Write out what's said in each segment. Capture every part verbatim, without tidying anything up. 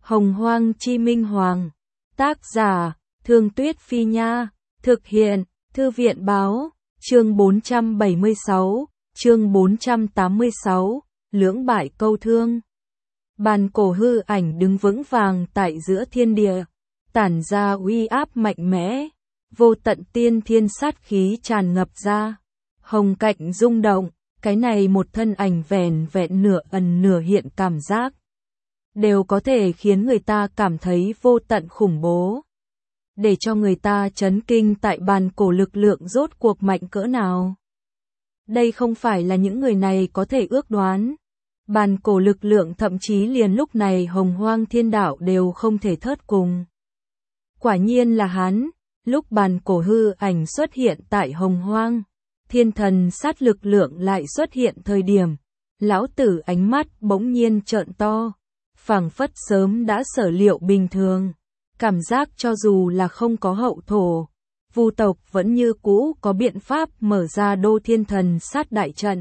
Hồng Hoang Chi Minh Hoàng. Tác giả, Thương Tuyết Phi Nha. Thực hiện, Thư viện Báo. Chương bốn trăm bảy mươi sáu, chương bốn trăm tám mươi sáu, lưỡng bại câu thương. Bàn cổ hư ảnh đứng vững vàng tại giữa thiên địa, tản ra uy áp mạnh mẽ, vô tận tiên thiên sát khí tràn ngập ra. Hồng cạnh rung động, cái này một thân ảnh vẻn vẹn nửa ẩn nửa hiện cảm giác, đều có thể khiến người ta cảm thấy vô tận khủng bố. Để cho người ta chấn kinh tại bàn cổ lực lượng rốt cuộc mạnh cỡ nào. Đây không phải là những người này có thể ước đoán. Bàn cổ lực lượng thậm chí liền lúc này Hồng Hoang Thiên Đạo đều không thể thớt cùng. Quả nhiên là hắn, lúc bàn cổ hư ảnh xuất hiện tại Hồng Hoang, thiên thần sát lực lượng lại xuất hiện thời điểm, lão tử ánh mắt bỗng nhiên trợn to, phảng phất sớm đã sở liệu bình thường. Cảm giác cho dù là không có hậu thổ, Vu tộc vẫn như cũ có biện pháp mở ra đô thiên thần sát đại trận.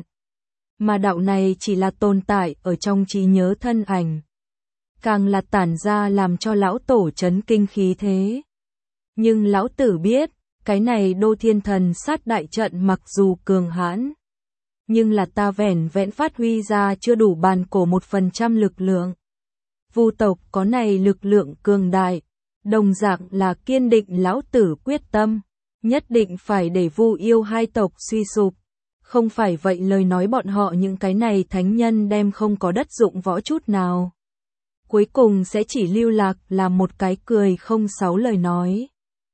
Mà đạo này chỉ là tồn tại ở trong trí nhớ thân ảnh. Càng là tản ra làm cho lão tổ chấn kinh khí thế. Nhưng lão tử biết, cái này đô thiên thần sát đại trận mặc dù cường hãn, nhưng là ta vẻn vẹn phát huy ra chưa đủ bàn cổ một phần trăm lực lượng. Vu tộc có này lực lượng cường đại, đồng dạng là kiên định lão tử quyết tâm, nhất định phải để Vu yêu hai tộc suy sụp. Không phải vậy lời nói bọn họ những cái này thánh nhân đem không có đất dụng võ chút nào. Cuối cùng sẽ chỉ lưu lạc là một cái cười không sáu lời nói.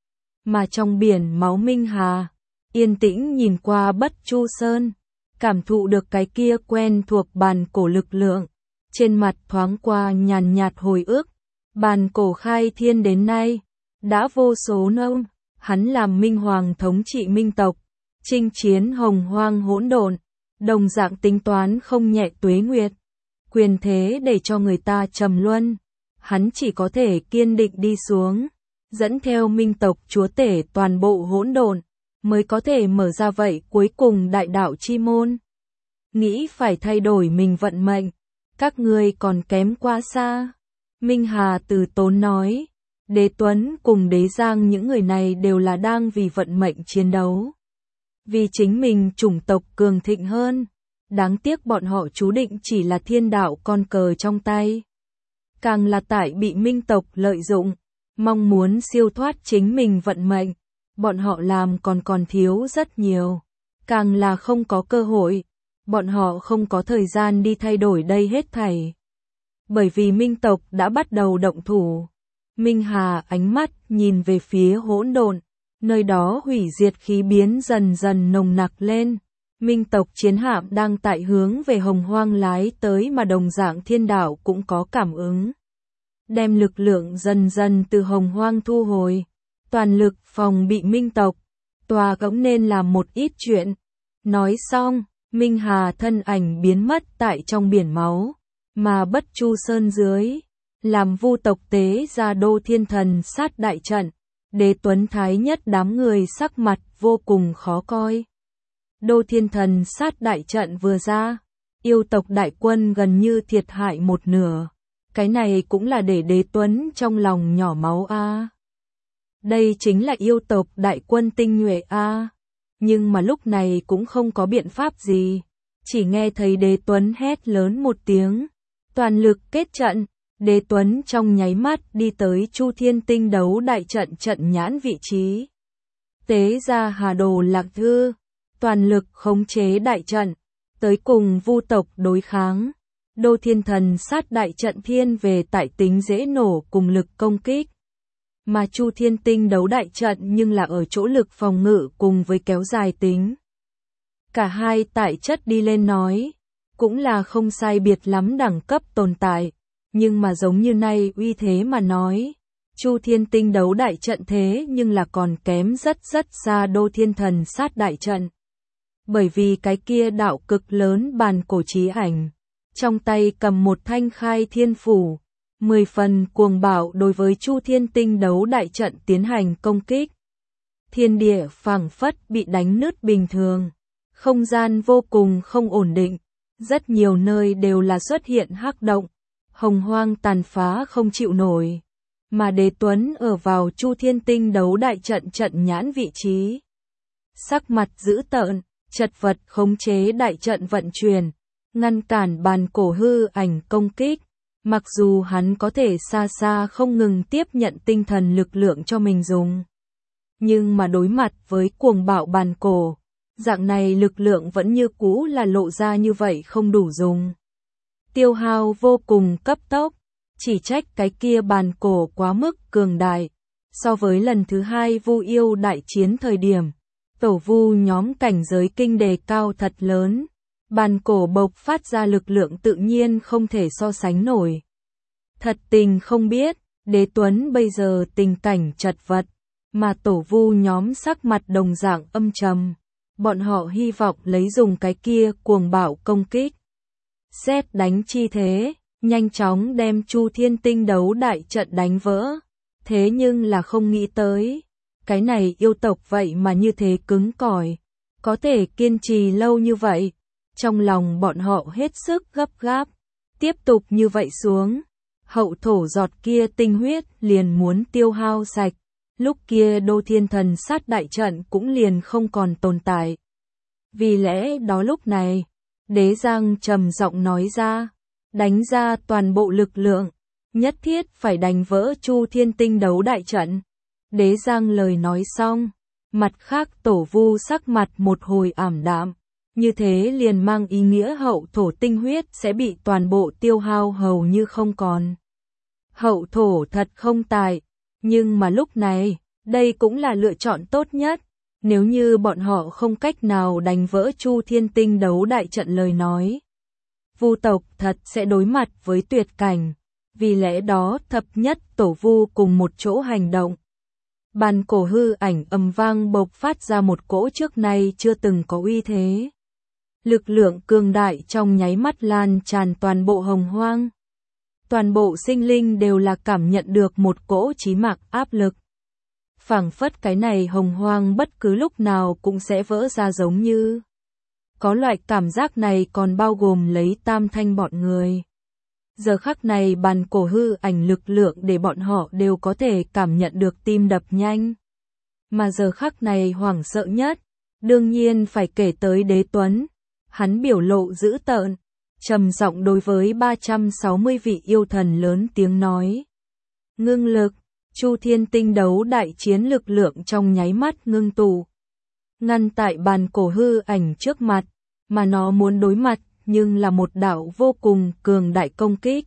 Mà trong biển máu Minh Hà, yên tĩnh nhìn qua Bất Chu Sơn, cảm thụ được cái kia quen thuộc bàn cổ lực lượng, trên mặt thoáng qua nhàn nhạt hồi ức. Bàn cổ khai thiên đến nay, đã vô số năm, hắn làm Minh Hoàng thống trị Minh tộc, chinh chiến Hồng Hoang hỗn độn, đồng dạng tính toán không nhẹ tuế nguyệt, quyền thế để cho người ta trầm luân, hắn chỉ có thể kiên định đi xuống, dẫn theo Minh tộc chúa tể toàn bộ hỗn độn, mới có thể mở ra vậy cuối cùng đại đạo chi môn. Nghĩ phải thay đổi mình vận mệnh, các ngươi còn kém quá xa. Minh Hà từ tốn nói, Đế Tuấn cùng Đế Giang những người này đều là đang vì vận mệnh chiến đấu. Vì chính mình chủng tộc cường thịnh hơn, đáng tiếc bọn họ chú định chỉ là thiên đạo con cờ trong tay. Càng là tại bị Minh tộc lợi dụng, mong muốn siêu thoát chính mình vận mệnh, bọn họ làm còn còn thiếu rất nhiều. Càng là không có cơ hội, bọn họ không có thời gian đi thay đổi đây hết thảy. Bởi vì Minh tộc đã bắt đầu động thủ. Minh Hà ánh mắt nhìn về phía hỗn độn, nơi đó hủy diệt khí biến dần dần nồng nặc lên. Minh tộc chiến hạm đang tại hướng về Hồng Hoang lái tới mà đồng dạng thiên đạo cũng có cảm ứng. Đem lực lượng dần dần từ Hồng Hoang thu hồi, toàn lực phòng bị Minh tộc, tòa cũng nên làm một ít chuyện. Nói xong, Minh Hà thân ảnh biến mất tại trong biển máu. Mà Bất Chu Sơn dưới, làm Vu tộc tế ra đô thiên thần sát đại trận, Đế Tuấn Thái nhất đám người sắc mặt vô cùng khó coi. Đô thiên thần sát đại trận vừa ra, yêu tộc đại quân gần như thiệt hại một nửa. Cái này cũng là để Đế Tuấn trong lòng nhỏ máu a. À. Đây chính là yêu tộc đại quân tinh nhuệ a. À. Nhưng mà lúc này cũng không có biện pháp gì. Chỉ nghe thấy Đế Tuấn hét lớn một tiếng. Toàn lực kết trận, Đế Tuấn trong nháy mắt đi tới Chu Thiên Tinh đấu đại trận trận nhãn vị trí. Tế ra Hà Đồ Lạc Thư, toàn lực khống chế đại trận, tới cùng Vu tộc đối kháng. Đô thiên thần sát đại trận thiên về tại tính dễ nổ cùng lực công kích. Mà Chu Thiên Tinh đấu đại trận nhưng là ở chỗ lực phòng ngự cùng với kéo dài tính. Cả hai tại chất đi lên nói. Cũng là không sai biệt lắm đẳng cấp tồn tại, nhưng mà giống như nay uy thế mà nói, Chu Thiên Tinh đấu đại trận thế nhưng là còn kém rất rất xa đô thiên thần sát đại trận. Bởi vì cái kia đạo cực lớn bàn cổ chí ảnh, trong tay cầm một thanh khai thiên phủ, mười phần cuồng bạo đối với Chu Thiên Tinh đấu đại trận tiến hành công kích. Thiên địa phảng phất bị đánh nứt bình thường, không gian vô cùng không ổn định. Rất nhiều nơi đều là xuất hiện hắc động, Hồng Hoang tàn phá không chịu nổi, mà Đế Tuấn ở vào Chu Thiên Tinh đấu đại trận trận nhãn vị trí. Sắc mặt dữ tợn, chật vật khống chế đại trận vận chuyển, ngăn cản bàn cổ hư ảnh công kích. Mặc dù hắn có thể xa xa không ngừng tiếp nhận tinh thần lực lượng cho mình dùng, nhưng mà đối mặt với cuồng bạo bàn cổ, dạng này lực lượng vẫn như cũ là lộ ra như vậy không đủ dùng. Tiêu hao vô cùng cấp tốc, chỉ trách cái kia bàn cổ quá mức cường đại. So với lần thứ hai Vu Yêu đại chiến thời điểm, tổ vu nhóm cảnh giới kinh đề cao thật lớn, bàn cổ bộc phát ra lực lượng tự nhiên không thể so sánh nổi. Thật tình không biết, Đế Tuấn bây giờ tình cảnh chật vật, mà tổ vu nhóm sắc mặt đồng dạng âm trầm. Bọn họ hy vọng lấy dùng cái kia cuồng bạo công kích. Xét đánh chi thế, nhanh chóng đem Chu Thiên Tinh đấu đại trận đánh vỡ. Thế nhưng là không nghĩ tới, cái này yêu tộc vậy mà như thế cứng cỏi, có thể kiên trì lâu như vậy. Trong lòng bọn họ hết sức gấp gáp, tiếp tục như vậy xuống, hậu thổ giọt kia tinh huyết liền muốn tiêu hao sạch, lúc kia Đô Thiên Thần sát đại trận cũng liền không còn tồn tại. Vì lẽ đó lúc này, Đế Giang trầm giọng nói ra, đánh ra toàn bộ lực lượng, nhất thiết phải đánh vỡ Chu Thiên Tinh đấu đại trận. Đế Giang lời nói xong, mặt khác tổ vu sắc mặt một hồi ảm đạm, như thế liền mang ý nghĩa hậu thổ tinh huyết sẽ bị toàn bộ tiêu hao hầu như không còn. Hậu thổ thật không tài, nhưng mà lúc này, đây cũng là lựa chọn tốt nhất. Nếu như bọn họ không cách nào đánh vỡ Chu Thiên Tinh đấu đại trận lời nói, Vu tộc thật sẽ đối mặt với tuyệt cảnh. Vì lẽ đó thập nhất tổ vu cùng một chỗ hành động. Bàn cổ hư ảnh ầm vang bộc phát ra một cỗ trước nay chưa từng có uy thế. Lực lượng cường đại trong nháy mắt lan tràn toàn bộ Hồng Hoang. Toàn bộ sinh linh đều là cảm nhận được một cỗ chí mạng áp lực. Phảng phất cái này Hồng Hoang bất cứ lúc nào cũng sẽ vỡ ra giống như. Có loại cảm giác này còn bao gồm lấy Tam Thanh bọn người. Giờ khắc này bàn cổ hư ảnh lực lượng để bọn họ đều có thể cảm nhận được tim đập nhanh. Mà giờ khắc này hoảng sợ nhất, đương nhiên phải kể tới Đế Tuấn. Hắn biểu lộ dữ tợn, trầm giọng đối với ba trăm sáu mươi vị yêu thần lớn tiếng nói. Ngưng lực, Chu Thiên Tinh đấu đại chiến lực lượng trong nháy mắt ngưng tụ. Ngăn tại bàn cổ hư ảnh trước mặt, mà nó muốn đối mặt, nhưng là một đạo vô cùng cường đại công kích.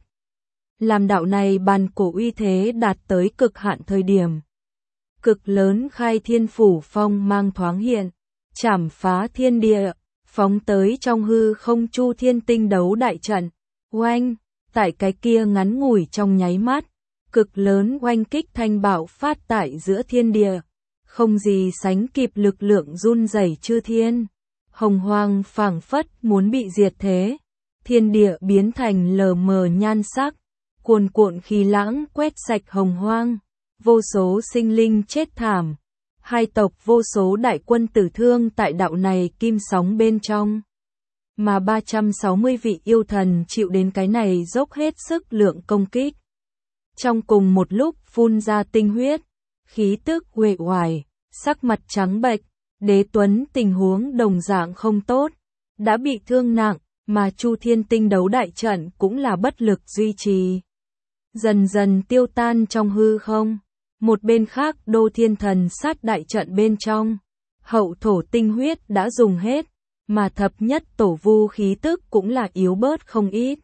Làm đạo này bàn cổ uy thế đạt tới cực hạn thời điểm. Cực lớn khai thiên phủ phong mang thoáng hiện, chảm phá thiên địa, phóng tới trong hư không Chu Thiên Tinh đấu đại trận. Oanh, tại cái kia ngắn ngủi trong nháy mắt, cực lớn oanh kích thanh bạo phát tại giữa thiên địa, không gì sánh kịp lực lượng run rẩy chư thiên. Hồng Hoang phảng phất muốn bị diệt thế, thiên địa biến thành lờ mờ nhan sắc, cuồn cuộn khí lãng quét sạch Hồng Hoang, vô số sinh linh chết thảm, hai tộc vô số đại quân tử thương tại đạo này kim sóng bên trong. Mà ba trăm sáu mươi vị yêu thần chịu đến cái này dốc hết sức lượng công kích. Trong cùng một lúc phun ra tinh huyết, khí tức uể oải, sắc mặt trắng bệch. Đế Tuấn tình huống đồng dạng không tốt, đã bị thương nặng, mà Chu Thiên Tinh đấu đại trận cũng là bất lực duy trì. Dần dần tiêu tan trong hư không, một bên khác Đô Thiên Thần sát đại trận bên trong, hậu thổ tinh huyết đã dùng hết, mà thập nhất tổ vu khí tức cũng là yếu bớt không ít.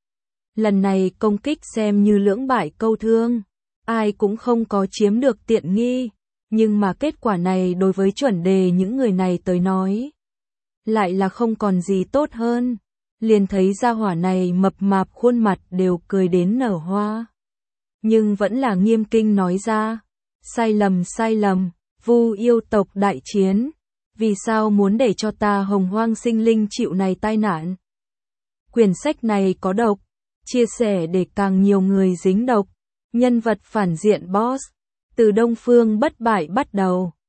Lần này công kích xem như lưỡng bại câu thương, ai cũng không có chiếm được tiện nghi. Nhưng mà kết quả này đối với chuẩn đề những người này tới nói, lại là không còn gì tốt hơn. Liền thấy gia hỏa này mập mạp khuôn mặt đều cười đến nở hoa. Nhưng vẫn là nghiêm kinh nói ra, sai lầm sai lầm, Vu yêu tộc đại chiến, vì sao muốn để cho ta Hồng Hoang sinh linh chịu này tai nạn. Quyển sách này có độc, chia sẻ để càng nhiều người dính độc, nhân vật phản diện boss. Từ Đông Phương bất bại bắt đầu.